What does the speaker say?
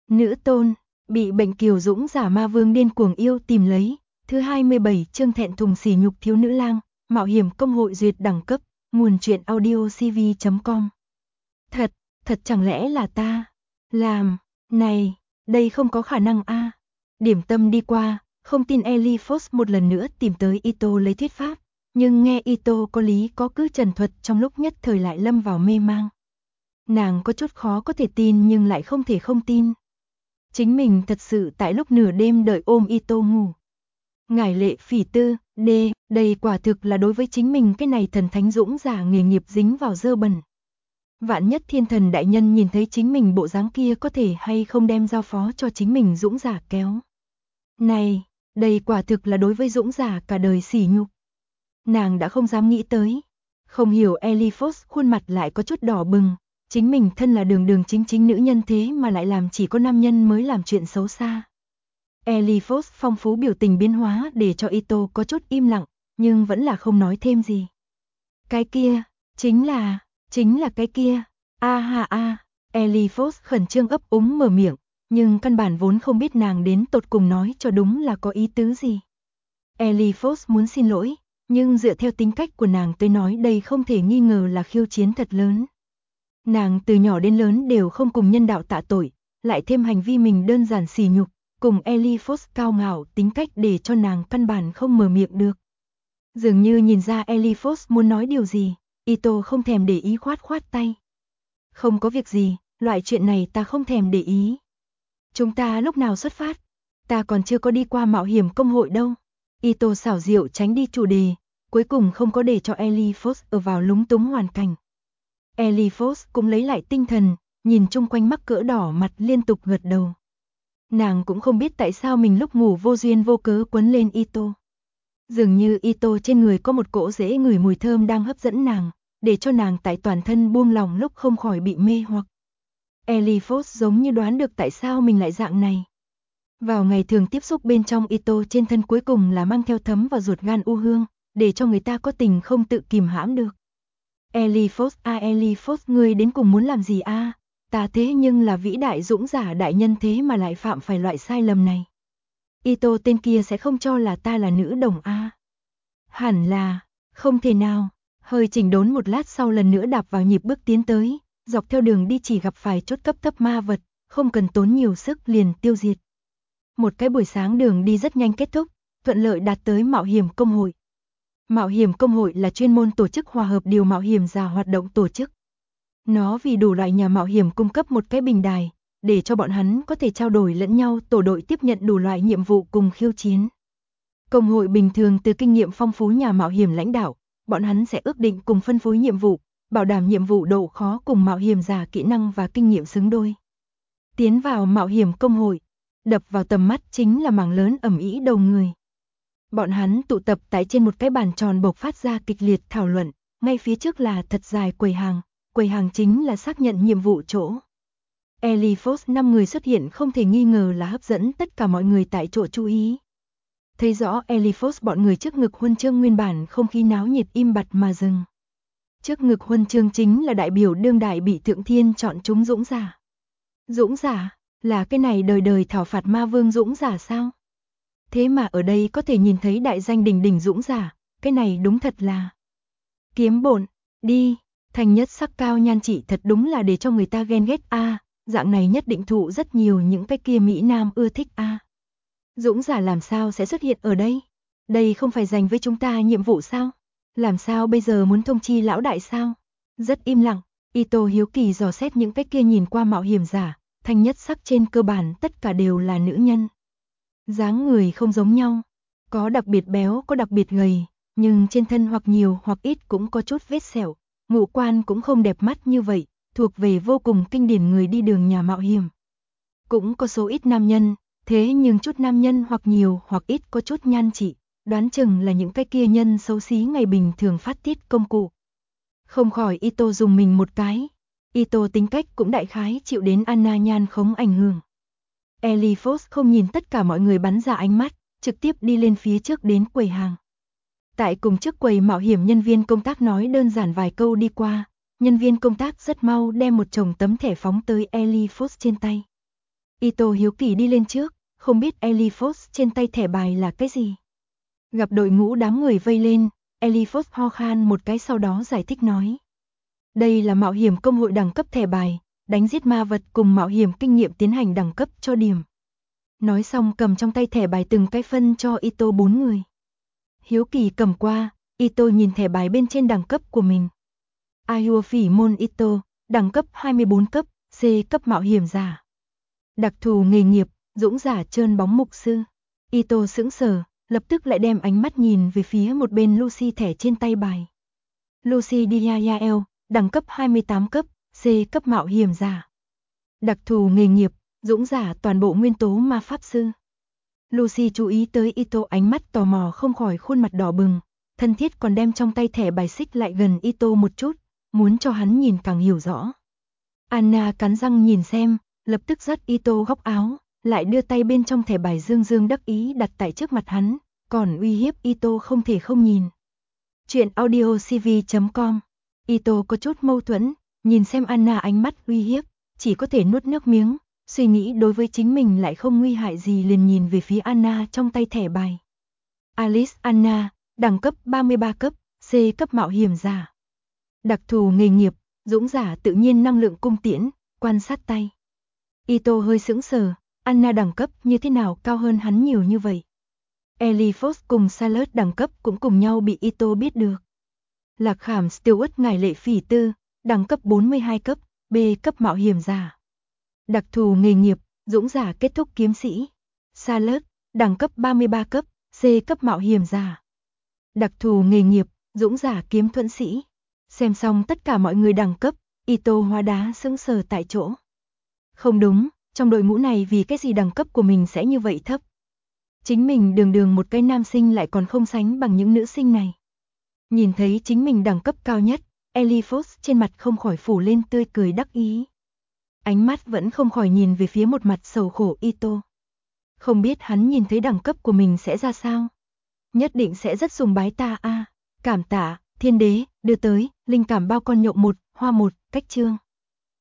Nữ tôn, bị bệnh kiều dũng giả ma vương điên cuồng yêu tìm lấy, thứ 27 chương thẹn thùng sỉ nhục thiếu nữ lang, mạo hiểm công hội duyệt đẳng cấp, nguồn truyện audio cv.com. Thật chẳng lẽ là ta? Làm, này, đây không có khả năng a. Điểm tâm đi qua, không tin Ellie Fox một lần nữa tìm tới Ito lấy thuyết pháp, nhưng nghe Ito có lý có cứ trần thuật trong lúc nhất thời lại lâm vào mê mang. Nàng có chút khó có thể tin nhưng lại không thể không tin. Chính mình thật sự tại lúc nửa đêm đợi ôm Ito ngủ. Ngải lệ phỉ tư, đây quả thực là đối với chính mình cái này thần thánh dũng giả nghề nghiệp dính vào dơ bẩn. Vạn nhất thiên thần đại nhân nhìn thấy chính mình bộ dáng kia có thể hay không đem giao phó cho chính mình dũng giả kéo. Này, đây quả thực là đối với dũng giả cả đời sỉ nhục. Nàng đã không dám nghĩ tới. Không hiểu Ellie Fox khuôn mặt lại có chút đỏ bừng. Chính mình thân là đường chính nữ nhân thế mà lại làm chỉ có nam nhân mới làm chuyện xấu xa. Ellie Fox phong phú biểu tình biến hóa để cho Ito có chút im lặng, nhưng vẫn là không nói thêm gì. Cái kia, chính là cái kia. Ellie Fox khẩn trương ấp úng mở miệng, nhưng căn bản vốn không biết nàng đến tột cùng nói cho đúng là có ý tứ gì. Ellie Fox muốn xin lỗi, nhưng dựa theo tính cách của nàng tôi nói đây không thể nghi ngờ là khiêu chiến thật lớn. Nàng từ nhỏ đến lớn đều không cùng nhân đạo tạ tội, lại thêm hành vi mình đơn giản sỉ nhục, cùng Ellie Fox cao ngạo tính cách để cho nàng căn bản không mở miệng được. Dường như nhìn ra Ellie Fox muốn nói điều gì, Ito không thèm để ý khoát tay. Không có việc gì, loại chuyện này ta không thèm để ý. Chúng ta lúc nào xuất phát? Ta còn chưa có đi qua mạo hiểm công hội đâu. Ito xảo diệu tránh đi chủ đề, cuối cùng không có để cho Ellie Fox ở vào lúng túng hoàn cảnh. Ellie Fox cũng lấy lại tinh thần, nhìn chung quanh mắc cỡ đỏ mặt liên tục gật đầu. Nàng cũng không biết tại sao mình lúc ngủ vô duyên vô cớ quấn lên Ito. Dường như Ito trên người có một cỗ dễ ngửi mùi thơm đang hấp dẫn nàng, để cho nàng tại toàn thân buông lòng lúc không khỏi bị mê hoặc. Ellie Fox giống như đoán được tại sao mình lại dạng này. Vào ngày thường tiếp xúc bên trong Ito trên thân cuối cùng là mang theo thấm vào ruột gan u hương, để cho người ta có tình không tự kìm hãm được. Ellie Fox ngươi đến cùng muốn làm gì a? Ta thế nhưng là vĩ đại dũng giả đại nhân thế mà lại phạm phải loại sai lầm này. Ito tên kia sẽ không cho là ta là nữ đồng a? Hẳn là, không thể nào. Hơi chỉnh đốn một lát sau lần nữa đạp vào nhịp bước tiến tới, dọc theo đường đi chỉ gặp phải chốt cấp thấp ma vật, không cần tốn nhiều sức liền tiêu diệt. Một cái buổi sáng đường đi rất nhanh kết thúc, thuận lợi đạt tới mạo hiểm công hội. Mạo hiểm công hội là chuyên môn tổ chức hòa hợp điều mạo hiểm giả hoạt động tổ chức. Nó vì đủ loại nhà mạo hiểm cung cấp một cái bình đài, để cho bọn hắn có thể trao đổi lẫn nhau tổ đội tiếp nhận đủ loại nhiệm vụ cùng khiêu chiến. Công hội bình thường từ kinh nghiệm phong phú nhà mạo hiểm lãnh đạo, bọn hắn sẽ ước định cùng phân phối nhiệm vụ, bảo đảm nhiệm vụ độ khó cùng mạo hiểm giả kỹ năng và kinh nghiệm xứng đôi. Tiến vào mạo hiểm công hội, đập vào tầm mắt chính là mảng lớn ầm ĩ đầu người. Bọn hắn tụ tập tại trên một cái bàn tròn bộc phát ra kịch liệt thảo luận, ngay phía trước là thật dài quầy hàng chính là xác nhận nhiệm vụ chỗ. Ellie Fox 5 người xuất hiện không thể nghi ngờ là hấp dẫn tất cả mọi người tại chỗ chú ý. Thấy rõ Ellie Fox bọn người trước ngực huân chương nguyên bản không khí náo nhiệt im bặt mà dừng. Trước ngực huân chương chính là đại biểu đương đại bị Thượng Thiên chọn chúng dũng giả. Dũng giả, là cái này đời đời thảo phạt ma vương dũng giả sao? Thế mà ở đây có thể nhìn thấy đại danh đình đình dũng giả, cái này đúng thật là kiếm bổn, đi, thành nhất sắc cao nhan trị thật đúng là để cho người ta ghen ghét a, dạng này nhất định thụ rất nhiều những cái kia mỹ nam ưa thích a. Dũng giả làm sao sẽ xuất hiện ở đây? Đây không phải dành với chúng ta nhiệm vụ sao? Làm sao bây giờ muốn thông chi lão đại sao? Rất im lặng, Ito hiếu kỳ dò xét những cái kia nhìn qua mạo hiểm giả, thanh nhất sắc trên cơ bản tất cả đều là nữ nhân. Dáng người không giống nhau, có đặc biệt béo có đặc biệt gầy, nhưng trên thân hoặc nhiều hoặc ít cũng có chút vết sẹo, ngũ quan cũng không đẹp mắt như vậy, thuộc về vô cùng kinh điển người đi đường nhà mạo hiểm. Cũng có số ít nam nhân, thế nhưng chút nam nhân hoặc nhiều hoặc ít có chút nhan trị, đoán chừng là những cái kia nhân xấu xí ngày bình thường phát tiết công cụ. Không khỏi Ito dùng mình một cái. Ito tính cách cũng đại khái chịu đến Anna nhan khống ảnh hưởng. Ellie Fox không nhìn tất cả mọi người bắn ra ánh mắt, trực tiếp đi lên phía trước đến quầy hàng. Tại cùng trước quầy mạo hiểm nhân viên công tác nói đơn giản vài câu đi qua, nhân viên công tác rất mau đem một chồng tấm thẻ phóng tới Ellie Fox trên tay. Ito hiếu kỳ đi lên trước, không biết Eliphos trên tay thẻ bài là cái gì. Gặp đội ngũ đám người vây lên, Eliphos ho khan một cái sau đó giải thích nói. Đây là mạo hiểm công hội đẳng cấp thẻ bài, đánh giết ma vật cùng mạo hiểm kinh nghiệm tiến hành đẳng cấp cho điểm. Nói xong cầm trong tay thẻ bài từng cái phân cho Ito 4 người. Hiếu kỳ cầm qua, Ito nhìn thẻ bài bên trên đẳng cấp của mình. Ayua Phỉ Môn Ito, đẳng cấp 24 cấp, C cấp mạo hiểm giả. Đặc thù nghề nghiệp, dũng giả trơn bóng mục sư. Ito sững sờ, lập tức lại đem ánh mắt nhìn về phía một bên Lucy thẻ trên tay bài. Lucy Diayael, đẳng cấp 28 cấp, C cấp mạo hiểm giả. Đặc thù nghề nghiệp, dũng giả toàn bộ nguyên tố ma pháp sư. Lucy chú ý tới Ito ánh mắt tò mò không khỏi khuôn mặt đỏ bừng, thân thiết còn đem trong tay thẻ bài xích lại gần Ito một chút, muốn cho hắn nhìn càng hiểu rõ. Anna cắn răng nhìn xem, lập tức dắt Ito góc áo, lại đưa tay bên trong thẻ bài dương dương đắc ý đặt tại trước mặt hắn, còn uy hiếp Ito không thể không nhìn. Chuyện audiocv.com. Ito có chút mâu thuẫn, nhìn xem Anna ánh mắt uy hiếp, chỉ có thể nuốt nước miếng, suy nghĩ đối với chính mình lại không nguy hại gì liền nhìn về phía Anna trong tay thẻ bài. Alice Anna, đẳng cấp 33 cấp, C cấp mạo hiểm giả. Đặc thù nghề nghiệp, dũng giả tự nhiên năng lượng cung tiễn, quan sát tay. Ito hơi sững sờ, Anna đẳng cấp như thế nào cao hơn hắn nhiều như vậy. Eliphos cùng Salad đẳng cấp cũng cùng nhau bị Ito biết được. Lạc Khảm Stewart ngài lệ phỉ tư, đẳng cấp 42 cấp, B cấp mạo hiểm giả. Đặc thù nghề nghiệp, dũng giả kết thúc kiếm sĩ. Salad, đẳng cấp 33 cấp, C cấp mạo hiểm giả. Đặc thù nghề nghiệp, dũng giả kiếm thuẫn sĩ. Xem xong tất cả mọi người đẳng cấp, Ito hóa đá sững sờ tại chỗ. Không đúng, trong đội ngũ này vì cái gì đẳng cấp của mình sẽ như vậy thấp. Chính mình đường đường một cái nam sinh lại còn không sánh bằng những nữ sinh này. Nhìn thấy chính mình đẳng cấp cao nhất, Eliphos trên mặt không khỏi phủ lên tươi cười đắc ý. Ánh mắt vẫn không khỏi nhìn về phía một mặt sầu khổ Ito. Không biết hắn nhìn thấy đẳng cấp của mình sẽ ra sao. Nhất định sẽ rất sùng bái ta a. Cảm tạ, thiên đế, đưa tới, linh cảm bao con nhộng 1, hoa 1, cách chương.